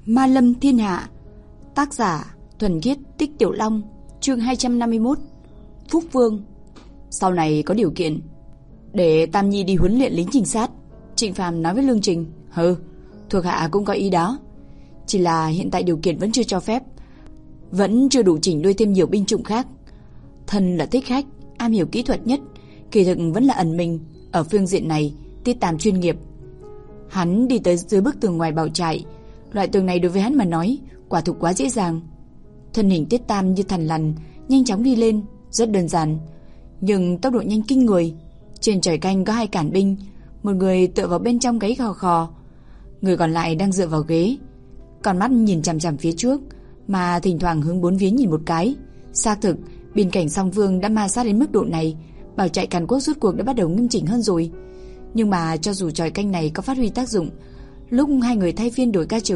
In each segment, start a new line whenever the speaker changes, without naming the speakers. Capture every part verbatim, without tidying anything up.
Ma lâm thiên hạ. Tác giả Thuần Khiết Tích Tiểu Long. Chương hai trăm năm mươi mốt. Phúc Vương. Sau này có điều kiện để Tam Nhi đi huấn luyện lính trinh sát. Trịnh Phàm nói với Lương Trình. Hừ, thuộc hạ cũng có ý đó, chỉ là hiện tại điều kiện vẫn chưa cho phép, vẫn chưa đủ chỉnh nuôi thêm nhiều binh chủng khác. Thân là thích khách, am hiểu kỹ thuật nhất, kỳ thực vẫn là ẩn mình. Ở phương diện này Tiết Tam chuyên nghiệp. Hắn đi tới dưới bức tường ngoài bảo trại. Loại tường này đối với hắn mà nói quả thực quá dễ dàng. Thân hình Tiết Tam như thằn lằn nhanh chóng đi lên, rất đơn giản, nhưng tốc độ nhanh kinh người. Trên trời canh có hai cản binh, một người tựa vào bên trong gáy khò khò, người còn lại đang dựa vào ghế, con mắt nhìn chằm chằm phía trước, mà thỉnh thoảng hướng bốn phía nhìn một cái. Xác thực, biên cảnh song phương đã ma sát đến mức độ này, bảo trại Càn Quốc rốt cuộc đã bắt đầu nghiêm chỉnh hơn rồi. Nhưng mà cho dù trời canh này có phát huy tác dụng, lúc hai người thay phiên đổi ca trực,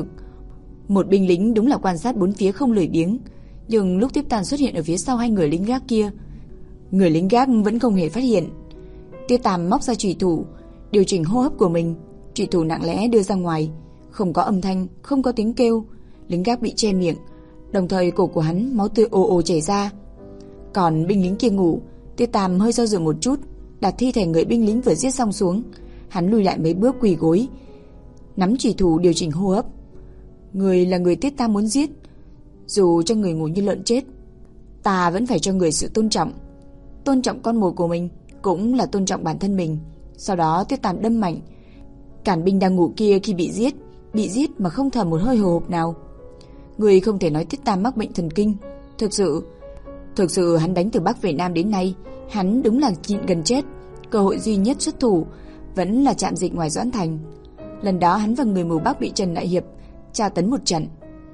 một binh lính đúng là quan sát bốn phía không lười biếng, nhưng lúc Tiếp Tam xuất hiện ở phía sau hai người lính gác kia, người lính gác vẫn không hề phát hiện. Tiếp Tam móc ra chủy thủ, điều chỉnh hô hấp của mình, chủy thủ nặng lẽ đưa ra ngoài, không có âm thanh, không có tiếng kêu. Lính gác bị che miệng, đồng thời cổ của hắn máu tươi ồ ồ chảy ra. Còn binh lính kia ngủ. Tiếp Tam hơi do dự một chút, đặt thi thể người binh lính vừa giết xong xuống. Hắn lùi lại mấy bước quỳ gối, nắm chủy thủ điều chỉnh hô hấp. Người là người Tiết Tam muốn giết, dù cho người ngủ như lợn chết, ta vẫn phải cho người sự tôn trọng. Tôn trọng con mồi của mình cũng là tôn trọng bản thân mình. Sau đó Tiết Tam đâm mạnh cản binh đang ngủ kia. Khi bị giết, bị giết mà không thở một hơi hồi hộp nào. Người không thể nói Tiết Tam mắc bệnh thần kinh. Thực sự Thực sự hắn đánh từ Bắc về Nam đến nay, hắn đúng là nhịn gần chết. Cơ hội duy nhất xuất thủ vẫn là trạm dịch ngoài Doãn Thành. Lần đó hắn và người mù Bắc bị Trần Đại Hiệp tra tấn một trận.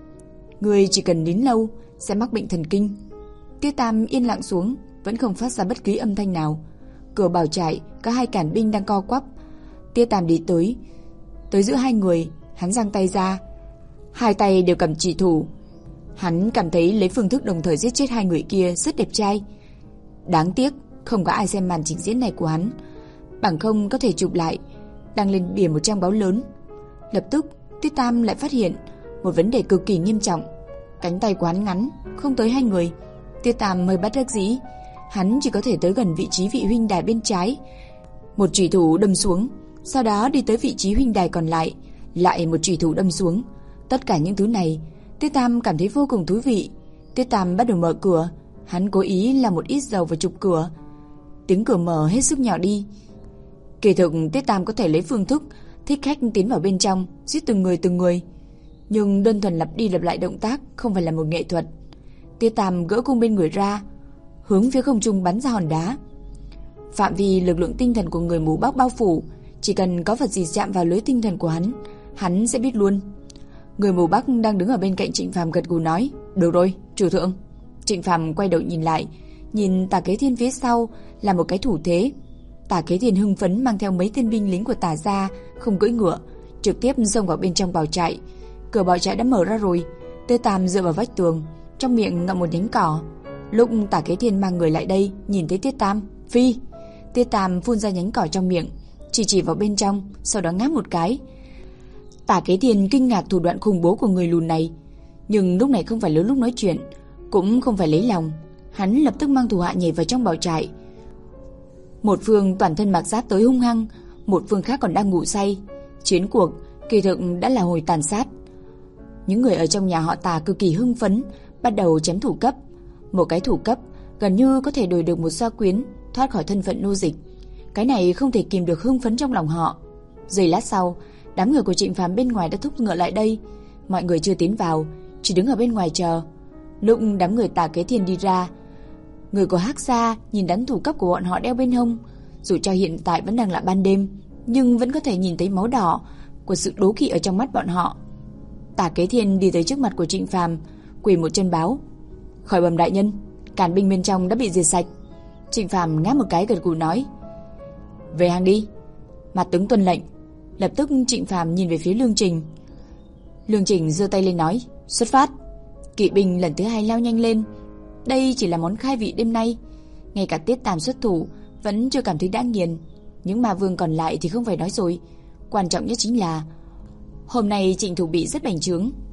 Người chỉ cần nín lâu sẽ mắc bệnh thần kinh. Tiết Tam yên lặng xuống, vẫn không phát ra bất cứ âm thanh nào. Cửa bảo trại có hai cản binh đang co quắp. Tiết Tam đi tới, tới giữa hai người, hắn giang tay ra, hai tay đều cầm chủy thủ. Hắn cảm thấy lấy phương thức đồng thời giết chết hai người kia rất đẹp trai. Đáng tiếc không có ai xem màn trình diễn này của hắn, bằng không có thể chụp lại, đăng lên bìa một trang báo lớn. Lập tức Tiết Tam lại phát hiện một vấn đề cực kỳ nghiêm trọng. Cánh tay của hắn ngắn, không tới hai người. Tiết Tam hơi bất đắc dĩ, hắn chỉ có thể tới gần vị trí vị huynh đài bên trái, một chủy thủ đâm xuống. Sau đó đi tới vị trí huynh đài còn lại, lại một chủy thủ đâm xuống. Tất cả những thứ này Tiết Tam cảm thấy vô cùng thú vị. Tiết Tam bắt đầu mở cửa. Hắn cố ý làm một ít dầu vào trục cửa. Tiếng cửa mở hết sức nhỏ đi. Kỳ thực Tiết Tam có thể lấy phương thức thích khách tiến vào bên trong, giết từng người từng người, nhưng đơn thuần lặp đi lặp lại động tác không phải là một nghệ thuật. Tiết Tam gỡ cung bên người ra, hướng phía không trung bắn ra hòn đá. Phạm vi lực lượng tinh thần của người mù Bắc bao phủ, chỉ cần có vật gì chạm vào lưới tinh thần của hắn, hắn sẽ biết luôn. Người mù Bắc đang đứng ở bên cạnh Trịnh Phàm gật gù nói: "Được rồi, chủ thượng." Trịnh Phàm quay đầu nhìn lại, nhìn Tả Kế Thiên phía sau là một cái thủ thế. Tả Kế Thiên hưng phấn mang theo mấy tên binh lính của Tả gia, không cưỡi ngựa, trực tiếp xông vào bên trong bảo trại. Cửa bảo trại đã mở ra rồi. Tiết Tam dựa vào vách tường, trong miệng ngậm một nhánh cỏ. Lúc Tả Kế Thiên mang người lại đây, nhìn thấy Tiết Tam, phi. Tiết Tam phun ra nhánh cỏ trong miệng, chỉ chỉ vào bên trong, sau đó ngáp một cái. Tả Kế Thiên kinh ngạc thủ đoạn khủng bố của người lùn này, nhưng lúc này không phải là lúc nói chuyện, cũng không phải lấy lòng. Hắn lập tức mang thủ hạ nhảy vào trong bảo trại. Một phương toàn thân mặc giáp tới hung hăng, một phương khác còn đang ngủ say. Chiến cuộc kỳ thực đã là hồi tàn sát. Những người ở trong nhà họ Tả cực kỳ hưng phấn, bắt đầu chém thủ cấp. Một cái thủ cấp gần như có thể đổi được một gia quyến, thoát khỏi thân phận nô dịch. Cái này không thể kìm được hưng phấn trong lòng họ. Giây lát sau, đám người của Trịnh Phàm bên ngoài đã thúc ngựa lại đây. Mọi người chưa tiến vào, chỉ đứng ở bên ngoài chờ. Lúc đám người Tả Kế Thiên đi ra, người của Hắc Gia nhìn đám thủ cấp của bọn họ đeo bên hông. Dù cho hiện tại vẫn đang là ban đêm, nhưng vẫn có thể nhìn thấy máu đỏ của sự đố kỵ ở trong mắt bọn họ. Tả Kế Thiên đi tới trước mặt của Trịnh Phàm, quỳ một chân báo: "Khởi bẩm đại nhân, càn binh bên trong đã bị diệt sạch." Trịnh Phàm ngáp một cái gật gù nói: "Về hàng đi." Mặt tướng tuân lệnh. Lập tức Trịnh Phàm nhìn về phía Lương Trình. Lương Trình giơ tay lên nói: "Xuất phát." Kỵ binh lần thứ hai lao nhanh lên. Đây chỉ là món khai vị đêm nay, ngay cả Tiết Tam xuất thủ vẫn chưa cảm thấy đã nghiền. Những ma vương còn lại thì không phải nói rồi. Quan trọng nhất chính là hôm nay Trịnh Thủ Bị rất bành trướng.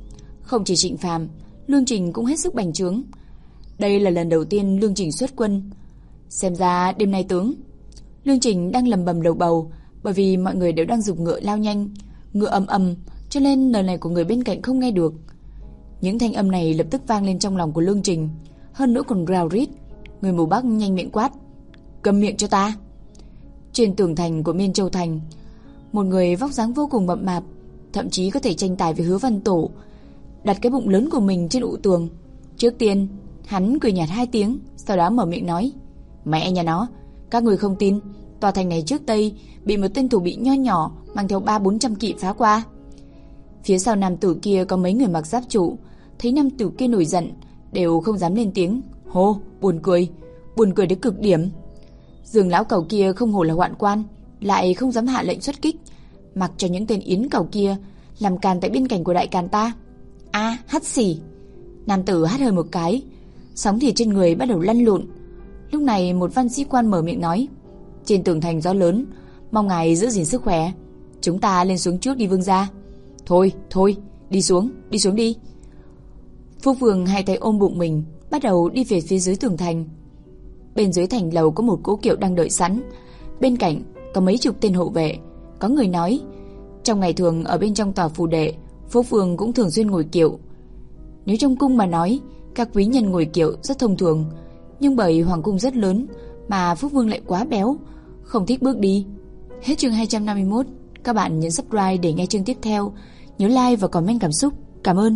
Không chỉ Trịnh Phàm, Lương Trình cũng hết sức bành trướng. Đây là lần đầu tiên Lương Trình xuất quân. Xem ra đêm nay tướng. Lương Trình đang lầm bầm đầu bầu, bởi vì mọi người đều đang giục ngựa lao nhanh, ngựa ầm ầm, cho nên lời này của người bên cạnh không nghe được. Những thanh âm này lập tức vang lên trong lòng của Lương Trình, hơn nữa còn rào rít. Người mù Bắc nhanh miệng quát: "Câm miệng cho ta!" Trên tường thành của Miên Châu thành, một người vóc dáng vô cùng mập mạp, thậm chí có thể tranh tài với Hứa Văn Tổ, đặt cái bụng lớn của mình trên ụ tường. Trước tiên, hắn cười nhạt hai tiếng, sau đó mở miệng nói: "Mẹ nhà nó, các người không tin, tòa thành này trước đây bị một tên thủ bị nho nhỏ mang theo ba bốn trăm kỵ phá qua." Phía sau nam tử kia có mấy người mặc giáp trụ, thấy nam tử kia nổi giận, đều không dám lên tiếng. Hô, buồn cười, buồn cười đến cực điểm. Dương lão cẩu kia không hổ là hoạn quan, lại không dám hạ lệnh xuất kích, mặc cho những tên yến cẩu kia làm càn tại biên cảnh của đại càn ta. A, à, hắt xì. Nam tử hắt hơi một cái, sóng thịt trên người bắt đầu lăn lộn. Lúc này một văn sĩ quan mở miệng nói: "Trên tường thành gió lớn, mong ngài giữ gìn sức khỏe. Chúng ta lên xuống trước đi vương gia." "Thôi, thôi, đi xuống, đi xuống đi." Phúc Vương hai tay ôm bụng mình, bắt đầu đi về phía dưới tường thành. Bên dưới thành lầu có một cỗ kiệu đang đợi sẵn, bên cạnh có mấy chục tên hộ vệ. Có người nói, trong ngày thường ở bên trong tòa phủ đệ, Phúc Vương cũng thường xuyên ngồi kiệu. Nếu trong cung mà nói, các quý nhân ngồi kiệu rất thông thường, nhưng bởi hoàng cung rất lớn mà Phúc Vương lại quá béo, không thích bước đi. Hết chương hai trăm năm mươi mốt. Các bạn nhấn subscribe để nghe chương tiếp theo. Nhớ like và comment cảm xúc. Cảm ơn.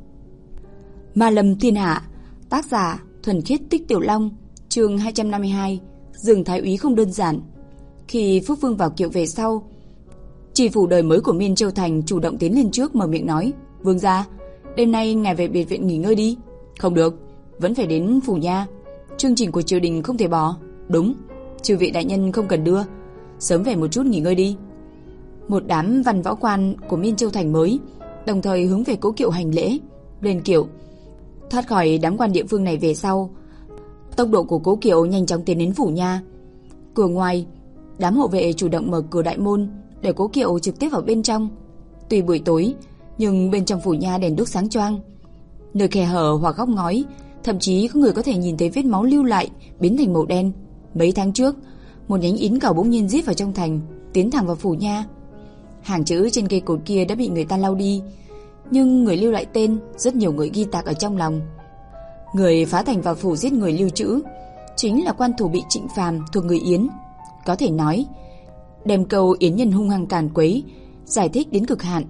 Ma Lâm Thiên Hạ, tác giả Thuần Khiết Tích Tiểu Long, chương hai trăm năm mươi hai. Dương thái úy không đơn giản. Khi Phúc Vương vào kiệu về sau, tri phủ đời mới của Miên Châu thành chủ động tiến lên trước mở miệng nói: "Vương gia, đêm nay ngài về biệt viện nghỉ ngơi đi." "Không được, vẫn phải đến phủ nha. Chương trình của triều đình không thể bỏ." "Đúng, chư vị đại nhân không cần đưa, sớm về một chút nghỉ ngơi đi." Một đám văn võ quan của Miên Châu thành mới đồng thời hướng về cỗ kiệu hành lễ. Lên kiệu, thoát khỏi đám quan địa phương này về sau, tốc độ của cỗ kiệu nhanh chóng tiến đến phủ nha. Cửa ngoài, đám hộ vệ chủ động mở cửa đại môn để cỗ kiệu trực tiếp vào bên trong. Tuy buổi tối, nhưng bên trong phủ nha đèn đuốc sáng choang. Nơi khe hở hoặc góc ngói, thậm chí có người có thể nhìn thấy vết máu lưu lại biến thành màu đen. Mấy tháng trước, một nhánh yến cẩu bỗng nhiên giết vào trong thành, tiến thẳng vào phủ nha. Hàng chữ trên cây cột kia đã bị người ta lau đi, nhưng người lưu lại tên, rất nhiều người ghi tạc ở trong lòng. Người phá thành vào phủ giết người lưu trữ chính là quan thủ bị Trịnh Phàm thuộc người Yến. Có thể nói, đem câu yến nhân hung hăng càn quấy giải thích đến cực hạn.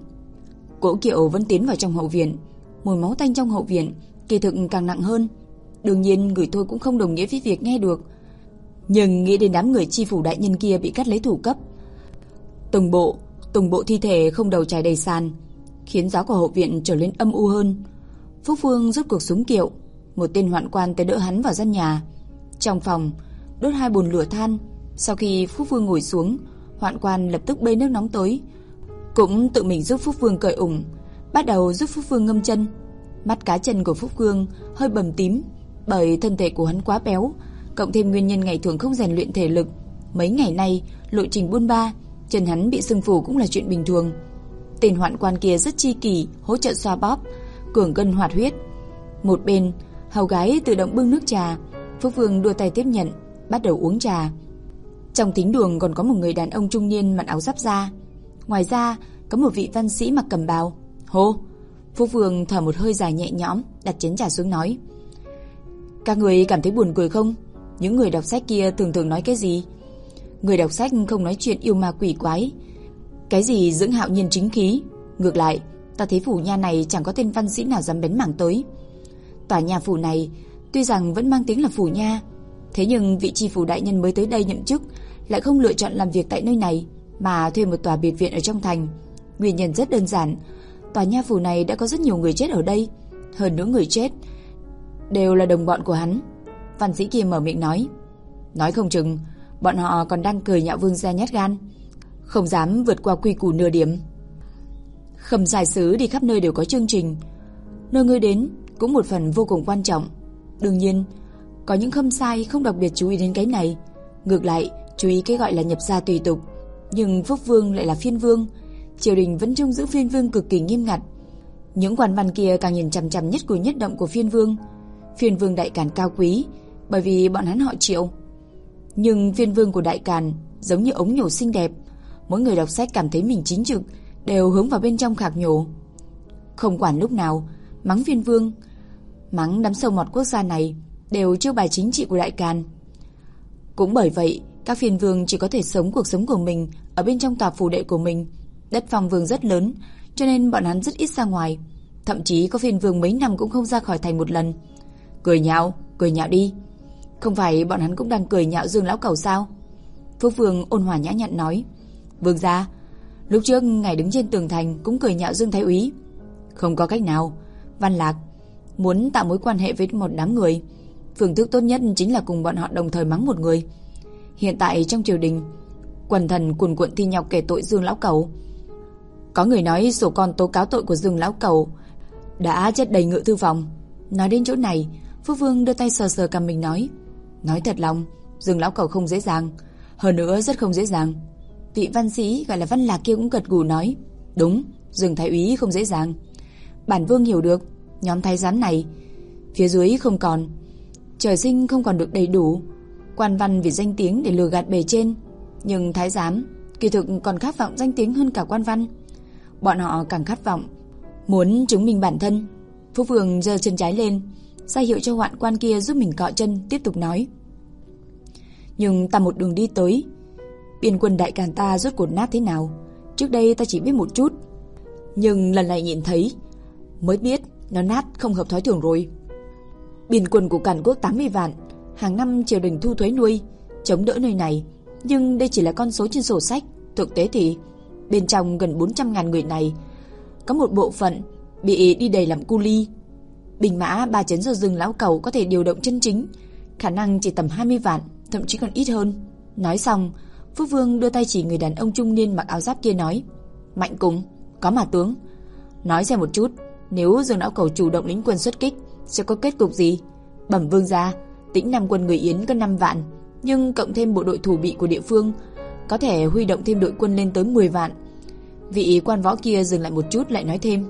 Cỗ kiệu vẫn tiến vào trong hậu viện. Mùi máu tanh trong hậu viện kỳ thực càng nặng hơn. Đương nhiên người thôi cũng không đồng nghĩa với việc nghe được, nhưng nghĩ đến đám người chi phủ đại nhân kia bị cắt lấy thủ cấp, từng bộ từng bộ thi thể không đầu trải đầy sàn, khiến gió của hậu viện trở nên âm u hơn. Phúc Vương rút cuộc xuống kiệu, một tên hoạn quan tới đỡ hắn vào gian nhà. Trong phòng đốt hai bồn lửa than. Sau khi Phúc Vương ngồi xuống, hoạn quan lập tức bê nước nóng tới, cũng tự mình giúp Phúc Vương cởi ủng, bắt đầu giúp Phúc Vương ngâm chân. Mắt cá chân của Phúc Vương hơi bầm tím, bởi thân thể của hắn quá béo, cộng thêm nguyên nhân ngày thường không rèn luyện thể lực. Mấy ngày nay lộ trình buôn ba, chân hắn bị sưng phù cũng là chuyện bình thường. Tên hoạn quan kia rất chi kỷ, hỗ trợ xoa bóp, cường cân hoạt huyết. Một bên, hầu gái tự động bưng nước trà. Phúc Vương đua tay tiếp nhận, bắt đầu uống trà. Trong thính đường còn có một người đàn ông trung niên mặc áo giáp da. Ngoài ra, có một vị văn sĩ mặc cẩm bào. Hô! Phúc Vương thở một hơi dài nhẹ nhõm, đặt chén trà xuống nói: "Các người cảm thấy buồn cười không? Những người đọc sách kia thường thường nói cái gì? Người đọc sách không nói chuyện yêu ma quỷ quái, cái gì dưỡng hạo nhiên chính khí. Ngược lại, ta thấy phủ nha này chẳng có tên văn sĩ nào dám bén mảng tới. Tòa nhà phủ này tuy rằng vẫn mang tiếng là phủ nha, thế nhưng vị tri phủ đại nhân mới tới đây nhậm chức lại không lựa chọn làm việc tại nơi này, mà thuê một tòa biệt viện ở trong thành. Nguyên nhân rất đơn giản, tòa nha phủ này đã có rất nhiều người chết ở đây, hơn nữa người chết đều là đồng bọn của hắn." Văn sĩ kia mở miệng nói: "Nói không chừng bọn họ còn đang cười nhạo vương gia nhát gan, không dám vượt qua quy củ nửa điểm." Khâm sai sứ đi khắp nơi đều có chương trình, nơi ngươi đến cũng một phần vô cùng quan trọng. Đương nhiên, có những khâm sai không đặc biệt chú ý đến cái này, ngược lại chú ý cái gọi là nhập gia tùy tục. Nhưng Phúc Vương lại là phiên vương, triều đình vẫn trông giữ phiên vương cực kỳ nghiêm ngặt. Những quan văn kia càng nhìn chằm chằm nhất cử nhất động của Phiên Vương. Phiên Vương Đại Càn cao quý, bởi vì bọn hắn họ Triệu. Nhưng Phiên Vương của Đại Càn giống như ống nhổ xinh đẹp, mỗi người đọc sách cảm thấy mình chính trực đều hướng vào bên trong khạc nhổ. Không quản lúc nào mắng Phiên Vương, mắng đám sâu mọt quốc gia này đều chiêu bài chính trị của Đại Càn. Cũng bởi vậy, các phiên vương chỉ có thể sống cuộc sống của mình ở bên trong tòa phủ đệ của mình. Đất phong vương rất lớn, cho nên bọn hắn rất ít ra ngoài. Thậm chí có phiên vương mấy năm cũng không ra khỏi thành một lần. Cười nhạo, cười nhạo đi. Không phải bọn hắn cũng đang cười nhạo Dương lão cẩu sao? Phúc Vương ôn hòa nhã nhặn nói. Vương gia, lúc trước ngài đứng trên tường thành cũng cười nhạo Dương thái úy. Không có cách nào. Văn Lạc muốn tạo mối quan hệ với một đám người, phương thức tốt nhất chính là cùng bọn họ đồng thời mắng một người. Hiện tại trong triều đình, quần thần cuồn cuộn thi nhau kể tội Dương lão cẩu. Có người nói sổ con tố cáo tội của Dương lão cẩu đã chất đầy ngự thư phòng. Nói đến chỗ này, Phúc Vương đưa tay sờ sờ cằm mình nói. Nói thật lòng, Dương lão cẩu không dễ dàng, hơn nữa rất không dễ dàng. Vị văn sĩ gọi là Văn Lạc kia cũng gật gù nói. Đúng, Dương thái úy không dễ dàng. Bản vương hiểu được, nhóm thái giám này phía dưới không còn, trời sinh không còn được đầy đủ. Quan văn vì danh tiếng để lừa gạt bề trên, nhưng thái giám kỳ thực còn khát vọng danh tiếng hơn cả quan văn. Bọn họ càng khát vọng muốn chứng minh bản thân. Phúc Vương giơ chân trái lên, ra hiệu cho hoạn quan kia giúp mình cọ chân, tiếp tục nói. Nhưng ta một đường đi tới, biên quân Đại Càn ta rốt cuộc nát thế nào, trước đây ta chỉ biết một chút, nhưng lần này nhìn thấy mới biết nó nát không hợp thói thường rồi. Biên quân của Càn Quốc tám mươi vạn, hàng năm triều đình thu thuế nuôi, chống đỡ nơi này, nhưng đây chỉ là con số trên sổ sách. Thực tế thì bên trong gần bốn trăm ngàn người này, có một bộ phận bị đi đầy làm cu li. Binh mã ba chấn do Dương lão cẩu có thể điều động chân chính, khả năng chỉ tầm hai mươi vạn, thậm chí còn ít hơn. Nói xong, Phúc Vương đưa tay chỉ người đàn ông trung niên mặc áo giáp kia nói. Mạnh Cùng, có mà tướng, nói xem một chút, nếu Dương lão cẩu chủ động lĩnh quân xuất kích sẽ có kết cục gì? Bẩm vương gia, Tĩnh Nam quân người Yến có năm vạn, nhưng cộng thêm bộ đội thủ bị của địa phương, có thể huy động thêm đội quân lên tới mười vạn. Vị quan võ kia dừng lại một chút lại nói thêm.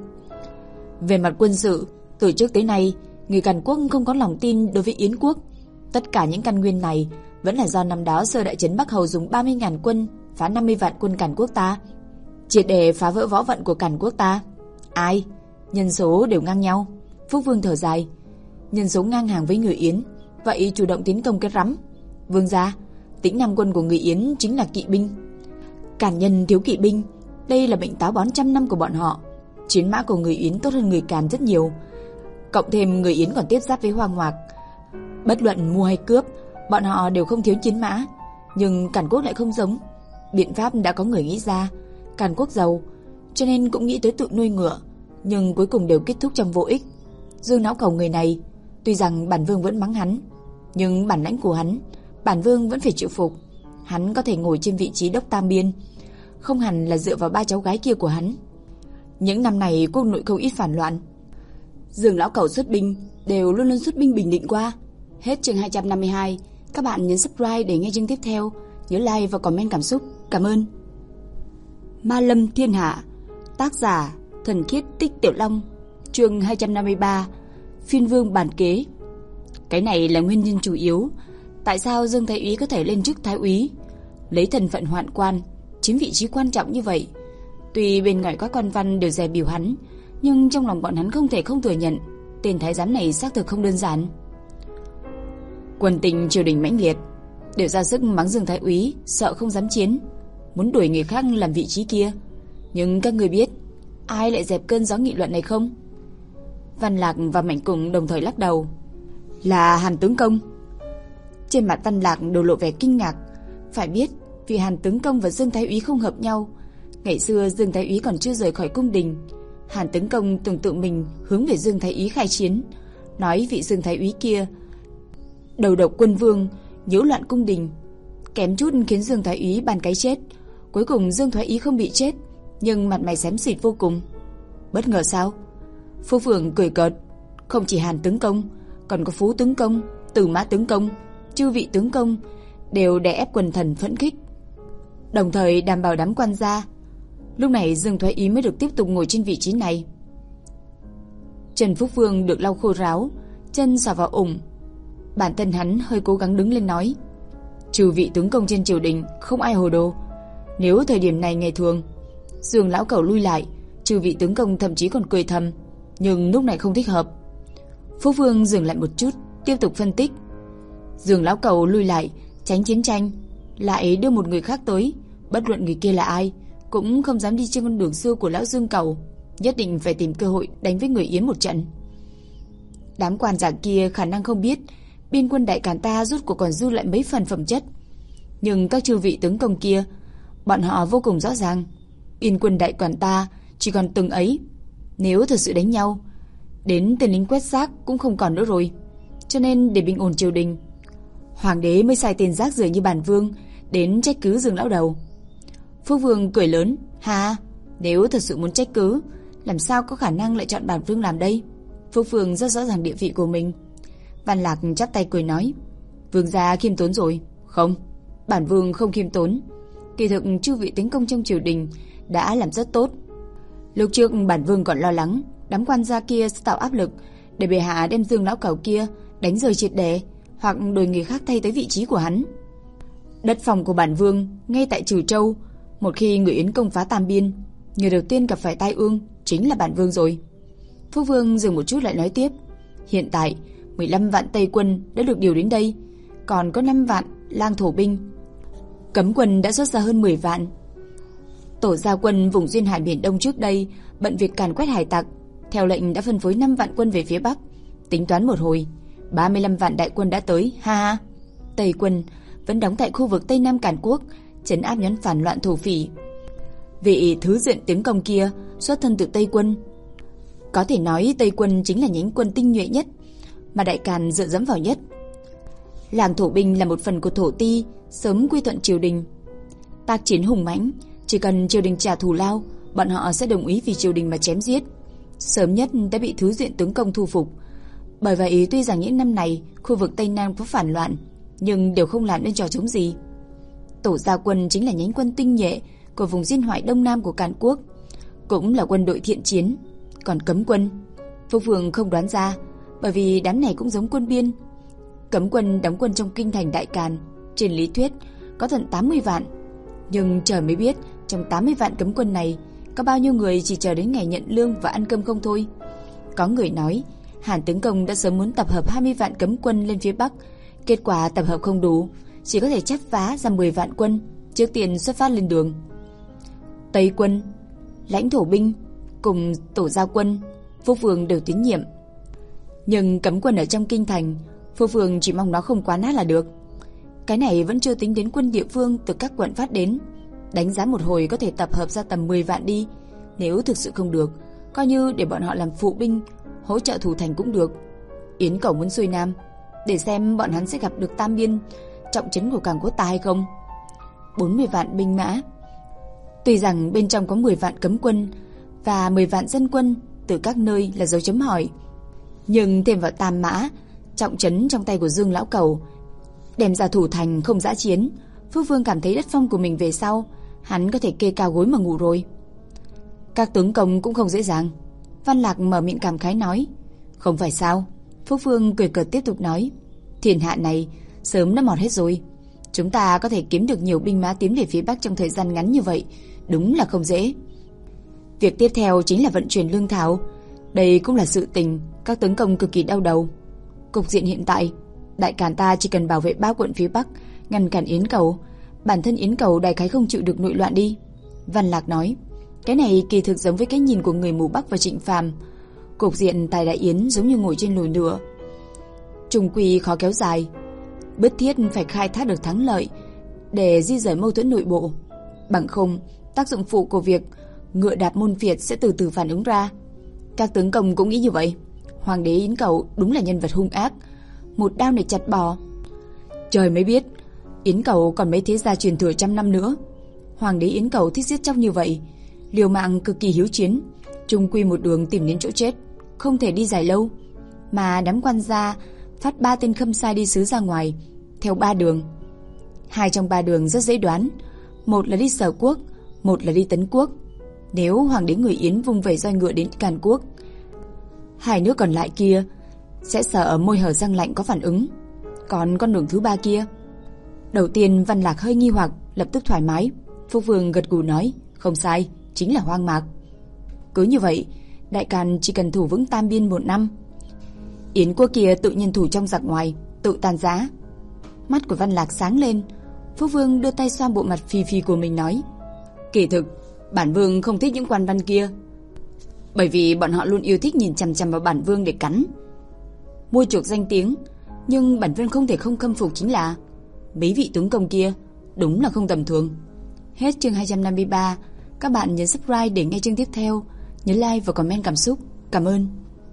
Về mặt quân sự, từ trước tới nay, người Càn Quốc không có lòng tin đối với Yến quốc. Tất cả những căn nguyên này vẫn là do năm đó Sơ Đại Trấn Bắc Hầu dùng ba mươi ngàn quân phá năm mươi vạn quân Càn Quốc ta, triệt để phá vỡ võ vận của Càn Quốc ta. Ai? Nhân số đều ngang nhau. Phúc Vương thở dài. Nhân số ngang hàng với người Yến, vậy chủ động tiến công cái rắm. Vương gia, Tĩnh Nam quân của người Yến chính là kỵ binh. Càn nhân thiếu kỵ binh, đây là bệnh táo bón trăm năm của bọn họ. Chiến mã của người Yến tốt hơn người Càn rất nhiều, cộng thêm người Yến còn tiếp giáp với Hoang Mạc. Bất luận mua hay cướp, bọn họ đều không thiếu chiến mã. Nhưng Càn Quốc lại không giống. Biện pháp đã có người nghĩ ra. Càn Quốc giàu, cho nên cũng nghĩ tới tự nuôi ngựa, nhưng cuối cùng đều kết thúc trong vô ích. Dương lão cẩu người này, tuy rằng bản vương vẫn mắng hắn, nhưng bản lãnh của hắn, bản vương vẫn phải chịu phục. Hắn có thể ngồi trên vị trí đốc tam biên, không hẳn là dựa vào ba cháu gái kia của hắn. Những năm này quốc nội không ít phản loạn, Dương lão cẩu xuất binh đều luôn luôn xuất binh bình định qua. Hết chương hai trăm năm mươi hai. Các bạn nhấn subscribe để nghe chương tiếp theo. Nhớ like và comment cảm xúc. Cảm ơn. Ma Lâm Thiên Hạ, tác giả Thần Khiết Tích Tiểu Long, chương hai trăm năm mươi ba. Phiên Vương bản kế. Cái này là nguyên nhân chủ yếu tại sao Dương thái úy có thể lên chức thái úy, lấy thân phận hoạn quan, chiếm vị trí quan trọng như vậy. Tuy bên ngoài các quan văn đều dè bỉu hắn, nhưng trong lòng bọn hắn không thể không thừa nhận tên thái giám này xác thực không đơn giản. Quân tình triều đình mãnh liệt, đều ra sức mắng Dương thái úy, sợ không dám chiến, muốn đuổi người khác làm vị trí kia. Nhưng các người biết ai lại dẹp cơn gió nghị luận này không? Văn Lạc và Mạnh Cùng đồng thời lắc đầu. Là Hàn tướng công. Trên mặt Văn Lạc đều lộ vẻ kinh ngạc. Phải biết, vì Hàn tướng công và Dương thái úy không hợp nhau. Ngày xưa Dương thái úy còn chưa rời khỏi cung đình, Hàn tướng công tưởng tượng mình hướng về Dương thái úy khai chiến, nói vị Dương thái úy kia đầu độc quân vương, nhiễu loạn cung đình, kém chút khiến Dương thái úy bàn cái chết. Cuối cùng Dương thái úy không bị chết, nhưng mặt mày xém xịt vô cùng. Bất ngờ sao? Phu Phượng cười cợt. Không chỉ Hàn tướng công, còn có Phú tướng công, Từ Mã tướng công, chư vị tướng công đều đè ép quần thần phẫn khích, đồng thời đảm bảo đám quan gia. Lúc này Dương thái úy mới được tiếp tục ngồi trên vị trí này. Trần Phúc Vương được lau khô ráo, chân xỏ vào ủng. Bản thân hắn hơi cố gắng đứng lên nói: "Trừ vị tướng công trên triều đình, không ai hồ đồ. Nếu thời điểm này ngày thường, Dương lão cẩu lui lại, trừ vị tướng công thậm chí còn cười thầm, nhưng lúc này không thích hợp." Phúc Vương dừng lại một chút, tiếp tục phân tích: Dương lão cẩu lui lại, tránh chiến tranh, lại đưa một người khác tới, bất luận người kia là ai, cũng không dám đi trên con đường xưa của lão Dương cẩu, nhất định phải tìm cơ hội đánh với người Yến một trận. Đám quan giả kia khả năng không biết biên quân đại càn ta rút cuộc còn dư lại mấy phần phẩm chất, nhưng các chư vị tướng công kia, bọn họ vô cùng rõ ràng, biên quân đại càn ta chỉ còn từng ấy, nếu thật sự đánh nhau, đến tên lính quét xác cũng không còn nữa rồi. Cho nên để bình ổn triều đình, hoàng đế mới sai tên rác rưởi như bản vương đến trách cứ Dương lão đầu. Phúc Vương cười lớn: "Ha, nếu thật sự muốn trách cứ, làm sao có khả năng lại chọn bản vương làm đây?" Phúc Vương rất rõ ràng địa vị của mình. Văn Lạc chắp tay cười nói: "Vương gia khiêm tốn rồi." "Không, bản vương không khiêm tốn. Kỳ thực chư vị tướng công trong triều đình đã làm rất tốt. Lúc trước bản vương còn lo lắng đám quan gia kia sẽ tạo áp lực để bệ hạ đem Dương lão cẩu kia đánh rơi triệt để, hoặc đổi người khác thay tới vị trí của hắn. Đất phòng của bản vương ngay tại Trừ Châu, một khi người Yến công phá Tam Biên, người đầu tiên gặp phải tai ương chính là bản vương rồi." Phúc Vương dừng một chút lại nói tiếp: "Hiện tại mười lăm vạn Tây quân đã được điều đến đây, còn có năm vạn lang thổ binh. Cấm quân đã xuất ra hơn mười vạn. Tổ gia quân vùng duyên hải biển Đông trước đây bận việc càn quét hải tặc, theo lệnh đã phân phối năm vạn quân về phía Bắc. Tính toán một hồi, ba mươi lăm vạn đại quân đã tới, ha ha. Tây quân vẫn đóng tại khu vực Tây Nam Càn Quốc, trấn áp nhóm phản loạn thổ phỉ. Vị thứ diện tướng công kia xuất thân từ Tây quân. Có thể nói Tây quân chính là nhánh quân tinh nhuệ nhất mà Đại Càn dựa dẫm vào nhất. Làng thổ binh là một phần của thổ ti, sớm quy thuận triều đình. Tác chiến hùng mãnh, chỉ cần triều đình trả thù lao, bọn họ sẽ đồng ý vì triều đình mà chém giết. Sớm nhất đã bị thứ diện tướng công thu phục. Bởi vậy tuy rằng những năm này khu vực Tây Nam có phản loạn, nhưng đều không làm nên trò chống gì. Tổ gia quân chính là nhánh quân tinh nhuệ của vùng duyên hải Đông Nam của Càn Quốc, cũng là quân đội thiện chiến. Còn cấm quân, Phúc Vương không đoán ra, bởi vì đám này cũng giống quân biên. Cấm quân đóng quân trong kinh thành Đại Càn, trên lý thuyết có tận tám mươi vạn, nhưng trời mới biết trong tám mươi vạn cấm quân này có bao nhiêu người chỉ chờ đến ngày nhận lương và ăn cơm không thôi. Có người nói Hàn tướng công đã sớm muốn tập hợp hai mươi vạn cấm quân lên phía Bắc, kết quả tập hợp không đủ, chỉ có thể chắp vá ra mười vạn quân trước tiên xuất phát lên đường. Tây quân, lãnh thổ binh cùng tổ gia quân, Phúc Vương đều tín nhiệm. Nhưng cấm quân ở trong kinh thành, Phúc Vương chỉ mong nó không quá nát là được. Cái này vẫn chưa tính đến quân địa phương từ các quận phát đến. Đánh giá một hồi có thể tập hợp ra tầm mười vạn đi. Nếu thực sự không được, coi như để bọn họ làm phụ binh, hỗ trợ thủ thành cũng được. Yến Cẩu muốn xuôi Nam, để xem bọn hắn sẽ gặp được Tam Biên, trọng trấn của Càn Quốc ta hay không. bốn mươi vạn binh mã. Tuy rằng bên trong có mười vạn cấm quân và mười vạn dân quân từ các nơi là dấu chấm hỏi, nhưng thêm vào Tam Mã, trọng trấn trong tay của Dương lão cẩu, đem ra thủ thành không dã chiến, Phúc Vương cảm thấy đất phong của mình về sau, hắn có thể kê cao gối mà ngủ rồi. Các tướng công cũng không dễ dàng. Văn Lạc mở miệng cảm khái nói. Không phải sao? Phúc Vương cười cợt tiếp tục nói. Thiên hạ này sớm đã mọt hết rồi. Chúng ta có thể kiếm được nhiều binh mã tiến về phía Bắc trong thời gian ngắn như vậy, đúng là không dễ. Việc tiếp theo chính là vận chuyển lương thảo. Đây cũng là sự tình các tướng công cực kỳ đau đầu. Cục diện hiện tại, Đại Càn ta chỉ cần bảo vệ ba quận phía Bắc, ngăn cản Yến Cẩu. Bản thân Yến Cẩu đại khái không chịu được nội loạn đi. Văn Lạc nói. Cái này kỳ thực giống với cái nhìn của người mù Bắc và Trịnh Phàm. Cục diện tại Đại Yến giống như ngồi trên nồi lửa, trùng quy khó kéo dài. Bức thiết phải khai thác được thắng lợi để di rời mâu thuẫn nội bộ. Bằng không, tác dụng phụ của việc ngựa đạp môn phiệt sẽ từ từ phản ứng ra. Các tướng công cũng nghĩ như vậy. Hoàng đế Yến Cẩu đúng là nhân vật hung ác, một đao này chặt bỏ. Trời mới biết, Yến Cẩu còn mấy thế gia truyền thừa trăm năm nữa. Hoàng đế Yến Cẩu thích giết chóc như vậy, liều mạng cực kỳ hiếu chiến, chung quy một đường tìm đến chỗ chết, không thể đi dài lâu. Mà đám quan gia phát ba tên khâm sai đi sứ ra ngoài, theo ba đường. Hai trong ba đường rất dễ đoán, một là đi Sở Quốc, một là đi Tấn Quốc. Nếu hoàng đế người Yến vung vẩy roi ngựa đến Càn Quốc, Hai nước còn lại kia sẽ sợ môi hở răng lạnh có phản ứng. Còn con đường thứ ba kia? Đầu tiên Văn Lạc hơi nghi hoặc, lập tức thoải mái. Phúc Vương gật gù nói, không sai, chính là hoang mạc. Cứ như vậy, Đại Càn chỉ cần thủ vững Tam Biên một năm, Yến quốc kia tự nhiên thủ trong giặc ngoài, tự tàn giá. Mắt của Văn Lạc sáng lên. Phúc Vương đưa tay xoa bộ mặt phì phì của mình nói, kỳ thực bản vương không thích những quan văn kia, bởi vì bọn họ luôn yêu thích nhìn chằm chằm vào bản vương để cắn, mua chuộc danh tiếng. Nhưng bản vương không thể không khâm phục chính là mấy vị tướng công kia đúng là không tầm thường. Hết chương hai trăm năm mươi ba. Các bạn nhấn subscribe để nghe chương tiếp theo. Nhấn like và comment cảm xúc. Cảm ơn.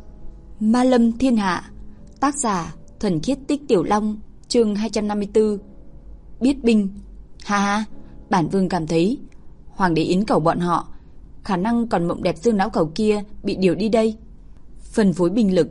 Ma Lâm Thiên Hạ. Tác giả Thuần Khiết Tích Tiểu Long. Chương hai trăm năm mươi tư. Biết binh. Ha ha, bản vương cảm thấy Hoàng đế Yến Cẩu bọn họ khả năng còn mộng đẹp Dương Lão Cẩu kia bị điều đi đây. Phân phối binh lực,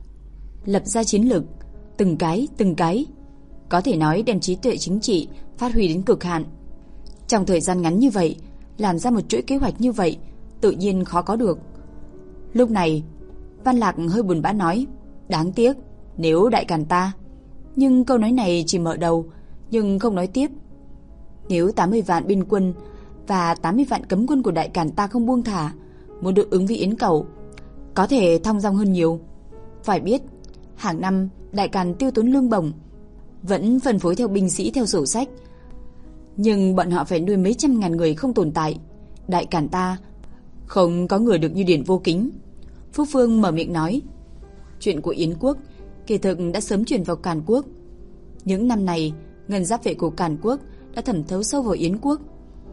lập ra chiến lược, từng cái từng cái, có thể nói đem trí tuệ chính trị phát huy đến cực hạn. Trong thời gian ngắn như vậy, làm ra một chuỗi kế hoạch như vậy, tự nhiên khó có được. Lúc này, Văn Lạc hơi buồn bã nói, đáng tiếc, nếu Đại Càn ta. Nhưng câu nói này chỉ mở đầu, nhưng không nói tiếp. Nếu tám mươi vạn biên quân và tám mươi vạn cấm quân của Đại Càn ta không buông thả, muốn được ứng với Yến Cẩu, có thể thong dong hơn nhiều. Phải biết, hàng năm Đại Càn tiêu tốn lương bổng, vẫn phân phối theo binh sĩ theo sổ sách, nhưng bọn họ phải nuôi mấy trăm ngàn người không tồn tại. Đại Càn ta không có người được như Điển Vô Kính. Phúc Phương mở miệng nói, chuyện của Yến quốc kỳ thực đã sớm truyền vào Càn quốc. Những năm này, ngân giáp vệ của Càn quốc đã thẩm thấu sâu vào Yến quốc,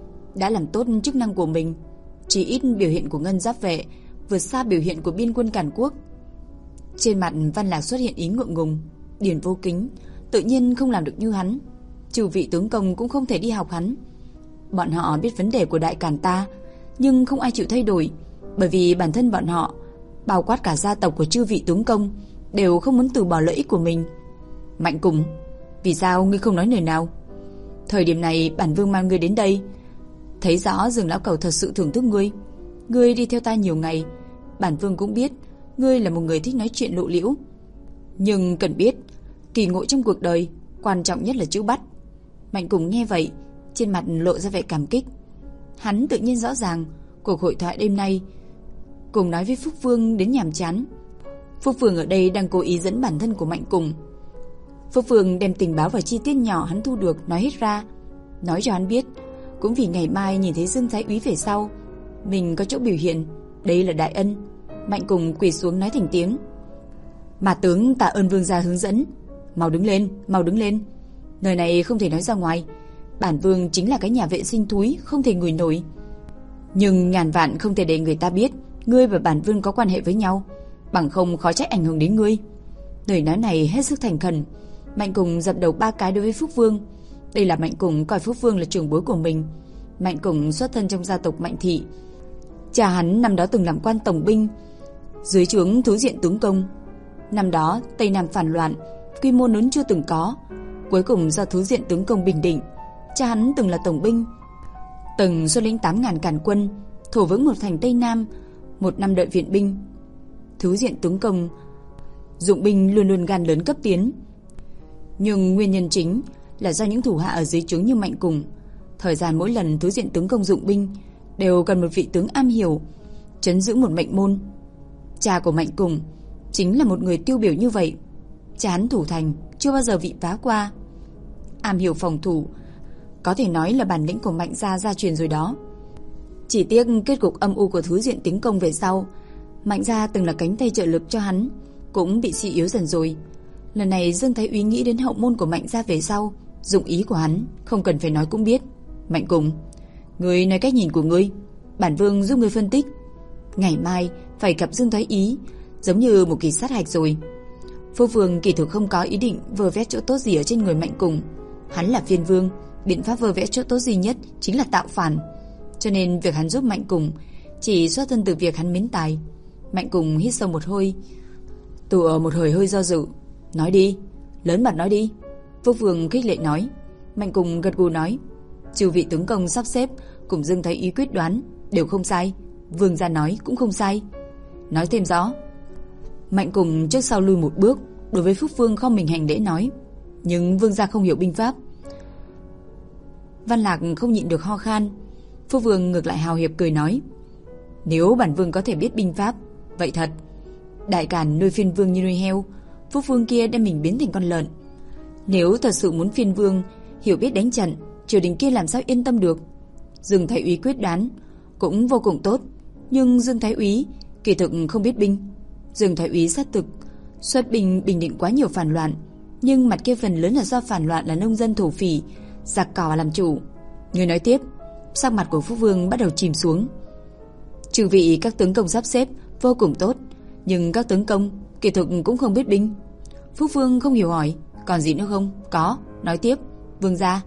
đã làm tốt chức năng của mình. Chỉ ít biểu hiện của ngân giáp vệ vượt xa biểu hiện của biên quân Càn quốc. Trên mặt Văn Lạc xuất hiện ý ngượng ngùng. Điển Vô Kính tự nhiên không làm được như hắn, trừ vị tướng công cũng không thể đi học hắn. Bọn họ biết vấn đề của Đại Càn ta, nhưng không ai chịu thay đổi, bởi vì bản thân bọn họ, bao quát cả gia tộc của chư vị tướng công, đều không muốn từ bỏ lợi ích của mình. Mạnh Cùng, vì sao ngươi không nói lời nào? Thời điểm này bản vương mang ngươi đến đây, thấy rõ Dương Lão Cẩu thật sự thưởng thức ngươi. Ngươi đi theo ta nhiều ngày, bản vương cũng biết ngươi là một người thích nói chuyện lộ liễu, nhưng cần biết, kỳ ngộ trong cuộc đời quan trọng nhất là chữ bắt. Mạnh Cùng nghe vậy, trên mặt lộ ra vẻ cảm kích. Hắn tự nhiên rõ ràng cuộc hội thoại đêm nay cùng nói với Phúc Vương đến nhàm chán. Phúc Vương ở đây đang cố ý dẫn bản thân của Mạnh Cùng. Phúc Vương đem tình báo và chi tiết nhỏ hắn thu được nói hết ra, nói cho hắn biết, cũng vì ngày mai nhìn thấy Dương Thái Úy về sau, mình có chỗ biểu hiện, đây là đại ân. Mạnh Cùng quỳ xuống nói thành tiếng, mà tướng tạ ơn vương gia hướng dẫn. Mau đứng lên, mau đứng lên. Nơi này không thể nói ra ngoài, bản vương chính là cái nhà vệ sinh thúi, không thể ngửi nổi. Nhưng ngàn vạn không thể để người ta biết ngươi và bản vương có quan hệ với nhau, bằng không khó trách ảnh hưởng đến ngươi. Lời nói này hết sức thành khẩn. Mạnh Cùng dập đầu ba cái đối với Phúc Vương. Đây là Mạnh Cùng coi Phúc Vương là trưởng bối của mình. Mạnh Cùng xuất thân trong gia tộc Mạnh thị, cha hắn năm đó từng làm quan tổng binh dưới trướng Thứ Diện tướng công. Năm đó Tây Nam phản loạn, quy mô lớn chưa từng có, cuối cùng do Thứ Diện tướng công bình định. Cha hắn từng là tổng binh, từng xuất lĩnh tám ngàn càn quân, thủ vững một thành Tây Nam, một năm đợi viện binh. Thứ Diện tướng công dụng binh luôn luôn gan lớn cấp tiến, nhưng nguyên nhân chính là do những thủ hạ ở dưới trướng như Mạnh Cùng. Thời gian mỗi lần Thứ Diện tướng công dụng binh đều cần một vị tướng am hiểu trấn giữ một mệnh môn. Cha của Mạnh Cùng chính là một người tiêu biểu như vậy. Cha hắn thủ thành chưa bao giờ bị phá qua, am hiểu phòng thủ, có thể nói là bản lĩnh của Mạnh gia gia truyền rồi đó. Chỉ tiếc kết cục âm u của Thứ Diện tiến công về sau, Mạnh gia từng là cánh tay trợ lực cho hắn cũng bị suy yếu dần rồi. Lần này Dương Thái Úy nghĩ đến hậu môn của Mạnh gia về sau, dụng ý của hắn không cần phải nói cũng biết. Mạnh Cùng, ngươi nói cách nhìn của ngươi, bản vương giúp ngươi phân tích. Ngày mai phải gặp Dương Thái Úy, giống như một kỳ sát hạch rồi. Phúc Vương kỳ thực không có ý định vơ vét chỗ tốt gì ở trên người Mạnh Cùng. Hắn là phiên vương, biện pháp vơ vét chỗ tốt duy nhất chính là tạo phản, cho nên việc hắn giúp Mạnh Cùng chỉ xuất thân từ việc hắn mến tài. Mạnh Cùng hít sâu một hơi, tựa một hồi hơi do dự. Nói đi, lớn mặt nói đi. Phúc Vương khích lệ nói. Mạnh Cùng gật gù nói, chư vị tướng công sắp xếp cùng Dương Thái Úy quyết đoán đều không sai, vương gia nói cũng không sai. Nói thêm rõ. Mạnh Cùng trước sau lui một bước, đối với Phúc Vương không mình hành lễ nói: "Nhưng vương gia không hiểu binh pháp." Văn Lạc không nhịn được ho khan. Phúc Vương ngược lại hào hiệp cười nói: "Nếu bản vương có thể biết binh pháp, vậy thật. Đại Càn nuôi phiên vương như nuôi heo, Phúc Vương kia đem mình biến thành con lợn. Nếu thật sự muốn phiên vương hiểu biết đánh trận, triều đình kia làm sao yên tâm được?" Dương Thái úy quyết đoán cũng vô cùng tốt, nhưng Dương Thái úy kỳ thực không biết binh. Dương Thái úy sát thực xuất binh bình định quá nhiều phản loạn, nhưng mặt kia phần lớn là do phản loạn là nông dân thổ phỉ, giặc cỏ làm chủ. Người nói tiếp. Sắc mặt của Phúc Vương bắt đầu chìm xuống. Trừ vị các tướng công sắp xếp vô cùng tốt, nhưng các tướng công kỳ thực cũng không biết binh. Phúc Vương không hiểu hỏi: "Còn gì nữa không?" "Có." Nói tiếp. "Vương gia,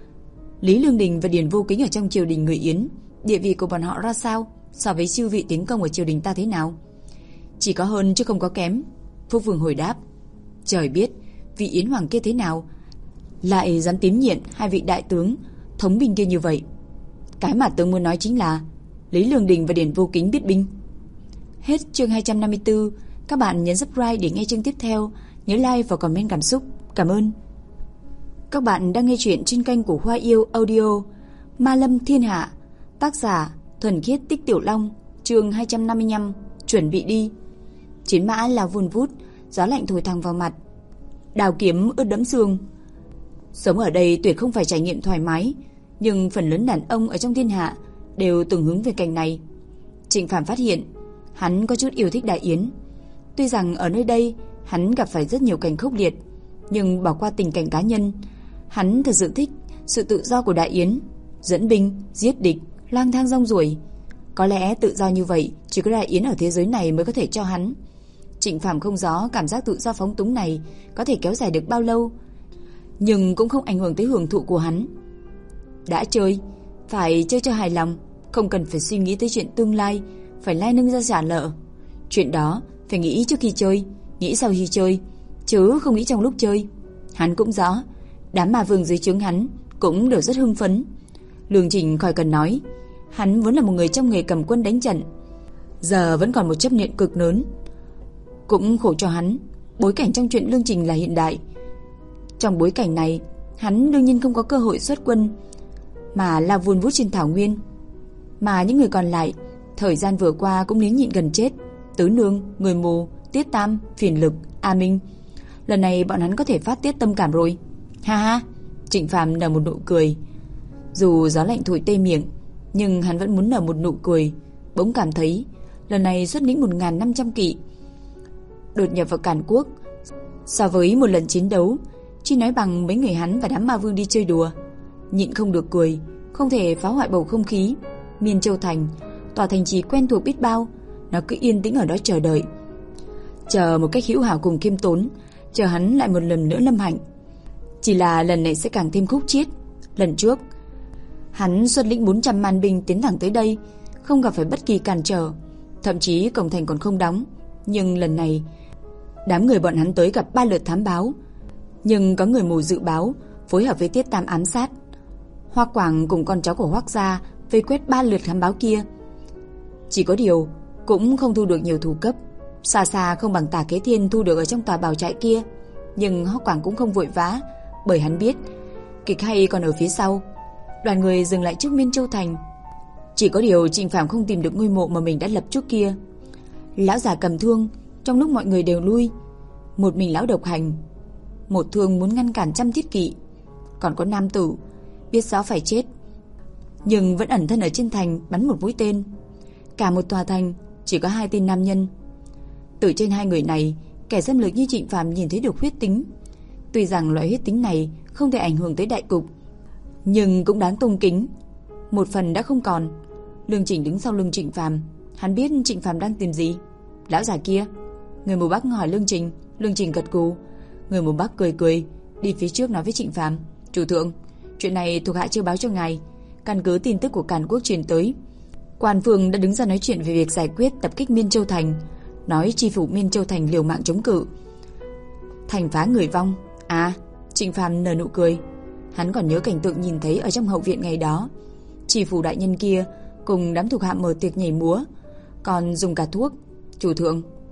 Lý Lương Đình và Điền Vô Kính ở trong triều đình người Yến, địa vị của bọn họ ra sao? So với chư vị tiến công ở triều đình ta thế nào?" "Chỉ có hơn chứ không có kém." Phúc Vương hồi đáp. Trời biết vị Yến hoàng kia thế nào, lại dám tín nhiệm hai vị đại tướng thống binh kia như vậy. Cái mà tôi muốn nói chính là Lý Lương Đình và Điền Vô Kính biết binh. Hết chương hai trăm năm mươi tư. Các bạn nhấn subscribe để nghe chương tiếp theo. Nhớ like và comment cảm xúc. Cảm ơn. Các bạn đang nghe chuyện trên kênh của Hoa Yêu Audio. Ma Lâm Thiên Hạ. Tác giả Thuần Khiết Tích Tiểu Long. Chương hai trăm năm mươi lăm. Chuẩn bị đi. Chiến mã lao vun vút, gió lạnh thổi thẳng vào mặt, đào kiếm ướt đẫm xương. Sống ở đây tuyệt không phải trải nghiệm thoải mái, nhưng phần lớn đàn ông ở trong thiên hạ đều từng hướng về cảnh này. Trịnh Phàm phát hiện hắn có chút yêu thích Đại Yến. Tuy rằng ở nơi đây hắn gặp phải rất nhiều cảnh khốc liệt, nhưng bỏ qua tình cảnh cá nhân, hắn thật sự thích sự tự do của Đại Yến, dẫn binh, giết địch, lang thang rong ruổi. Có lẽ tự do như vậy chỉ có Đại Yến ở thế giới này mới có thể cho hắn. Trịnh Phàm không rõ cảm giác tự do phóng túng này có thể kéo dài được bao lâu, nhưng cũng không ảnh hưởng tới hưởng thụ của hắn. Đã chơi, phải chơi cho hài lòng, không cần phải suy nghĩ tới chuyện tương lai, phải lai nâng ra trả nợ. Chuyện đó phải nghĩ trước khi chơi, nghĩ sau khi chơi, chứ không nghĩ trong lúc chơi. Hắn cũng rõ, đám ma vương dưới trướng hắn cũng đều rất hưng phấn. Lương Trình khỏi cần nói, hắn vốn là một người trong nghề cầm quân đánh trận, giờ vẫn còn một chấp niệm cực lớn. Cũng khổ cho hắn, bối cảnh trong chuyện Lương Trình là hiện đại. Trong bối cảnh này, hắn đương nhiên không có cơ hội xuất quân, mà lao vun vút trên thảo nguyên. Mà những người còn lại, thời gian vừa qua cũng nín nhịn gần chết. Tứ Nương, Người Mù, Tiết Tam, Phiền Lực, A Minh. Lần này bọn hắn có thể phát tiết tâm cảm rồi. Ha ha. Trịnh Phàm nở một nụ cười. Dù gió lạnh thổi tê miệng, nhưng hắn vẫn muốn nở một nụ cười. Bỗng cảm thấy lần này xuất lĩnh một nghìn năm trăm kỵ đột nhập vào Càn Quốc, so với một lần chiến đấu chỉ nói bằng mấy người hắn và đám ma vương đi chơi đùa. Nhịn không được cười, không thể phá hoại bầu không khí. Miên Châu Thành, tòa thành trì quen thuộc biết bao, nó cứ yên tĩnh ở đó chờ đợi, chờ một cách hữu hảo cùng khiêm tốn, chờ hắn lại một lần nữa lâm hạnh. Chỉ là lần này sẽ càng thêm khúc chiết. Lần trước hắn xuất lĩnh bốn trăm man binh tiến thẳng tới đây, không gặp phải bất kỳ cản trở, thậm chí cổng thành còn không đóng. Nhưng lần này đám người bọn hắn tới gặp ba lượt thám báo, nhưng có Người Mù dự báo, phối hợp với Tiết Tam ám sát. Hoa Quảng cùng con cháu của Hoắc gia vây quét ba lượt thám báo kia. Chỉ có điều cũng không thu được nhiều thủ cấp, xa xa không bằng Tả Kế Thiên thu được ở trong tòa bảo trại kia. Nhưng Hoắc Quảng cũng không vội vã, bởi hắn biết kịch hay còn ở phía sau. Đoàn người dừng lại trước Miên Châu Thành. Chỉ có điều Trịnh Phàm không tìm được ngôi mộ mà mình đã lập trước kia. Lão già cầm thương, trong lúc mọi người đều lui, một mình lão độc hành, một thương muốn ngăn cản trăm thiết kỵ. Còn có nam tử biết rõ phải chết, nhưng vẫn ẩn thân ở trên thành bắn một mũi tên. Cả một tòa thành chỉ có hai tên nam nhân. Từ trên hai người này, kẻ xâm lược như Trịnh Phàm nhìn thấy được huyết tính. Tuy rằng loại huyết tính này không thể ảnh hưởng tới đại cục, nhưng cũng đáng tôn kính. Một phần đã không còn. Lương Trình đứng sau lưng Trịnh Phàm, hắn biết Trịnh Phàm đang tìm gì. Lão già kia. Người Mù Bắc hỏi Lương Trình. Lương Trình gật gù. Người Mù Bắc cười cười, đi phía trước nói với Trịnh Phàm: "Chủ thượng, chuyện này thuộc hạ chưa báo cho ngài. Căn cứ tin tức của Càn Quốc truyền tới, Quan Phương đã đứng ra nói chuyện về việc giải quyết tập kích Miên Châu Thành, nói chi phủ Miên Châu Thành liều mạng chống cự, thành phá người vong." À, Trịnh Phàm nở nụ cười. Hắn còn nhớ cảnh tượng nhìn thấy ở trong hậu viện ngày đó. Chi phủ đại nhân kia cùng đám thuộc hạ mở tiệc nhảy múa, còn dùng cả thuốc. "Chủ thượng."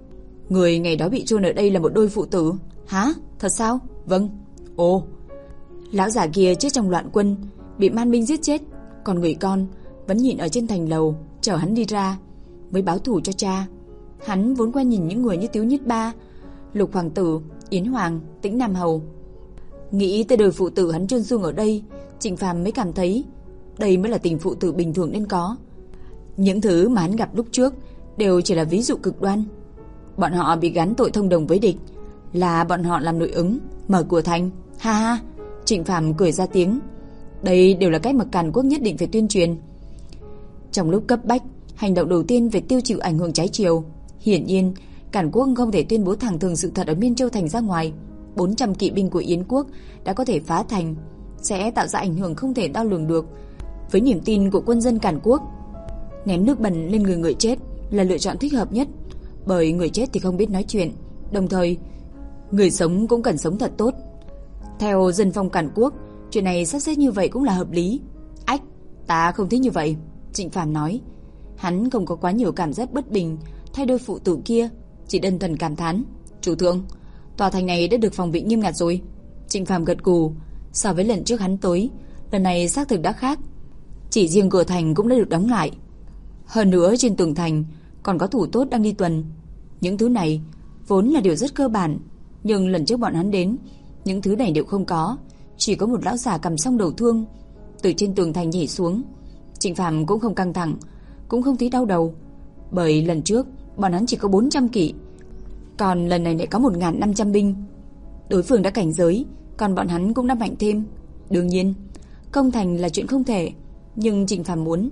Người ngày đó bị chôn ở đây là một đôi phụ tử. Hả? Thật sao? Vâng. Ồ. Lão già kia chết trong loạn quân, bị man binh giết chết, còn người con vẫn nhìn ở trên thành lầu chờ hắn đi ra mới báo thù cho cha. Hắn vốn quen nhìn những người như Tiếu Nhất Ba, Lục Hoàng tử, Yến Hoàng, Tĩnh Nam Hầu. Nghĩ tới đời phụ tử hắn chôn xương ở đây, Trịnh Phàm mới cảm thấy đây mới là tình phụ tử bình thường nên có. Những thứ mà hắn gặp lúc trước đều chỉ là ví dụ cực đoan. Bọn họ bị gán tội thông đồng với địch, là bọn họ làm nội ứng mở cửa thành. Ha ha, Trịnh Phàm cười ra tiếng. Đây đều là cách mà Càn Quốc nhất định phải tuyên truyền. Trong lúc cấp bách, hành động đầu tiên về tiêu trừ ảnh hưởng trái chiều. Hiển nhiên, Càn Quốc không thể tuyên bố thẳng thừng sự thật ở Miên Châu thành ra ngoài. bốn trăm kỵ binh của Yến quốc đã có thể phá thành, sẽ tạo ra ảnh hưởng không thể đo lường được với niềm tin của quân dân Càn Quốc. Ném nước bẩn lên người người chết là lựa chọn thích hợp nhất, bởi người chết thì không biết nói chuyện, đồng thời người sống cũng cần sống thật tốt. Theo dân phong Càn Quốc, chuyện này sắp xếp như vậy cũng là hợp lý. Ách, ta không thích như vậy, Trịnh Phàm nói. Hắn không có quá nhiều cảm giác bất bình thay đôi phụ tử kia, chỉ đơn thuần cảm thán. Chủ thượng, tòa thành này đã được phòng bị nghiêm ngặt rồi. Trịnh Phàm gật gù. So với lần trước hắn tới, lần này xác thực đã khác. Chỉ riêng cửa thành cũng đã được đóng lại. Hơn nữa trên tường thành còn có thủ tốt đang đi tuần. Những thứ này vốn là điều rất cơ bản, nhưng lần trước bọn hắn đến, những thứ này đều không có. Chỉ có một lão già cầm song đầu thương từ trên tường thành nhảy xuống. Trịnh Phàm cũng không căng thẳng, cũng không thấy đau đầu, bởi lần trước bọn hắn chỉ có bốn trăm kỵ, còn lần này lại có một nghìn năm trăm binh. Đối phương đã cảnh giới, còn bọn hắn cũng đã mạnh thêm. Đương nhiên, công thành là chuyện không thể, nhưng Trịnh Phàm muốn,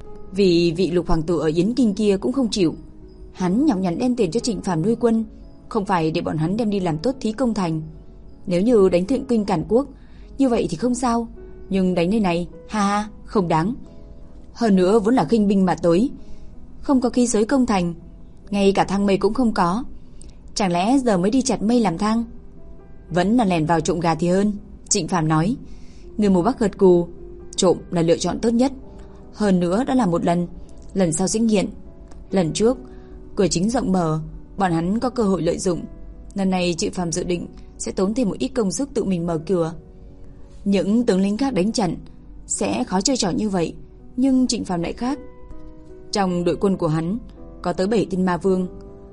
vì vị Lục Hoàng tử ở Yến Kinh kia cũng không chịu. Hắn nhọc nhằn đem tiền cho Trịnh Phàm nuôi quân, không phải để bọn hắn đem đi làm tốt thí công thành. Nếu như đánh thượng kinh Càn Quốc, như vậy thì không sao, nhưng đánh nơi này, ha ha, không đáng. Hơn nữa vốn là khinh binh mà tới, không có khí giới công thành, ngay cả thang mây cũng không có. Chẳng lẽ giờ mới đi chặt mây làm thang? Vẫn là lèn vào trộm gà thì hơn, Trịnh Phàm nói. Người mù Bắc gật gù. Trộm là lựa chọn tốt nhất. Hơn nữa đã là một lần, lần sau sẽ nghiện. Lần trước cửa chính rộng mở, bọn hắn có cơ hội lợi dụng. Lần này Trịnh Phàm dự định sẽ tốn thêm một ít công sức tự mình mở cửa. Những tướng lính khác đánh trận sẽ khó chơi trò như vậy, nhưng Trịnh Phàm lại khác. Trong đội quân của hắn có tới bảy tên ma vương.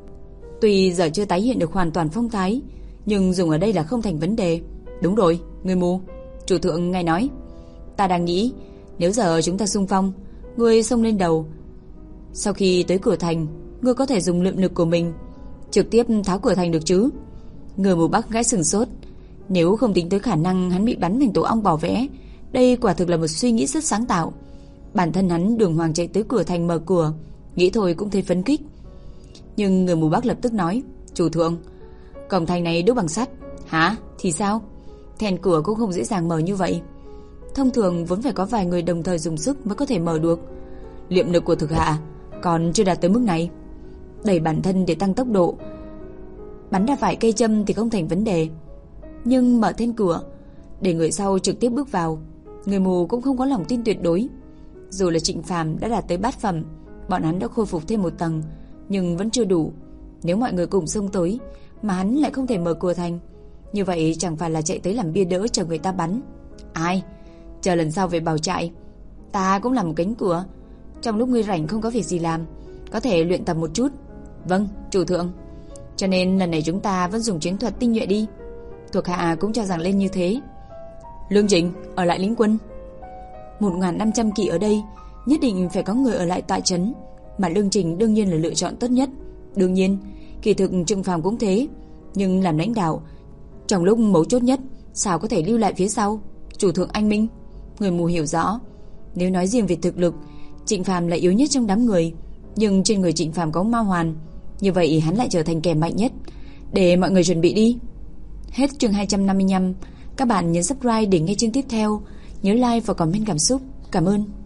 Tuy giờ chưa tái hiện được hoàn toàn phong thái, nhưng dùng ở đây là không thành vấn đề. Đúng rồi, người mù, chủ thượng ngài nói. Ta đang nghĩ, nếu giờ chúng ta xung phong, ngươi xông lên đầu, sau khi tới cửa thành, ngươi có thể dùng lượng lực của mình trực tiếp tháo cửa thành được chứ? Người mù Bắc gãi sừng sốt. Nếu không tính tới khả năng hắn bị bắn thành tổ ong bò vẽ, đây quả thực là một suy nghĩ rất sáng tạo. Bản thân hắn đường hoàng chạy tới cửa thành mở cửa, nghĩ thôi cũng thấy phấn khích. Nhưng người mù Bắc lập tức nói, chủ thượng, cổng thành này đúc bằng sắt. Hả? Thì sao? Then cửa cũng không dễ dàng mở như vậy. Thông thường vốn phải có vài người đồng thời dùng sức mới có thể mở được. Liệm lực của thực hạ còn chưa đạt tới mức này. Đẩy bản thân để tăng tốc độ, bắn ra vài cây châm thì không thành vấn đề, nhưng mở then cửa để người sau trực tiếp bước vào, người mù cũng không có lòng tin tuyệt đối. Dù là Trịnh Phàm đã đạt tới bát phẩm, bọn hắn đã khôi phục thêm một tầng, nhưng vẫn chưa đủ. Nếu mọi người cùng xông tới mà hắn lại không thể mở cửa thành, như vậy chẳng phải là chạy tới làm bia đỡ chờ người ta bắn. Ai, chờ lần sau về Bảo Trại, ta cũng làm một cánh cửa, trong lúc ngươi rảnh không có việc gì làm, có thể luyện tập một chút. Vâng, chủ thượng. Cho nên lần này chúng ta vẫn dùng chiến thuật tinh nhuệ đi. Thuộc hạ cũng cho rằng lên như thế. Lương Trình ở lại lĩnh quân. Một nghìn năm trăm kỵ ở đây, nhất định phải có người ở lại tại trấn, mà Lương Trình đương nhiên là lựa chọn tốt nhất. Đương nhiên, kỳ thực Trừng Phàm cũng thế, nhưng làm lãnh đạo, trong lúc mấu chốt nhất, sao có thể lưu lại phía sau? Chủ thượng anh minh. Người mù hiểu rõ, nếu nói riêng về thực lực, Trịnh Phàm là yếu nhất trong đám người, nhưng trên người Trịnh Phàm có ma hoàn, như vậy hắn lại trở thành kẻ mạnh nhất. Để mọi người chuẩn bị đi. Hết chương hai trăm năm mươi lăm. Các bạn nhấn subscribe để nghe chương tiếp theo. Nhớ like và comment cảm xúc. Cảm ơn.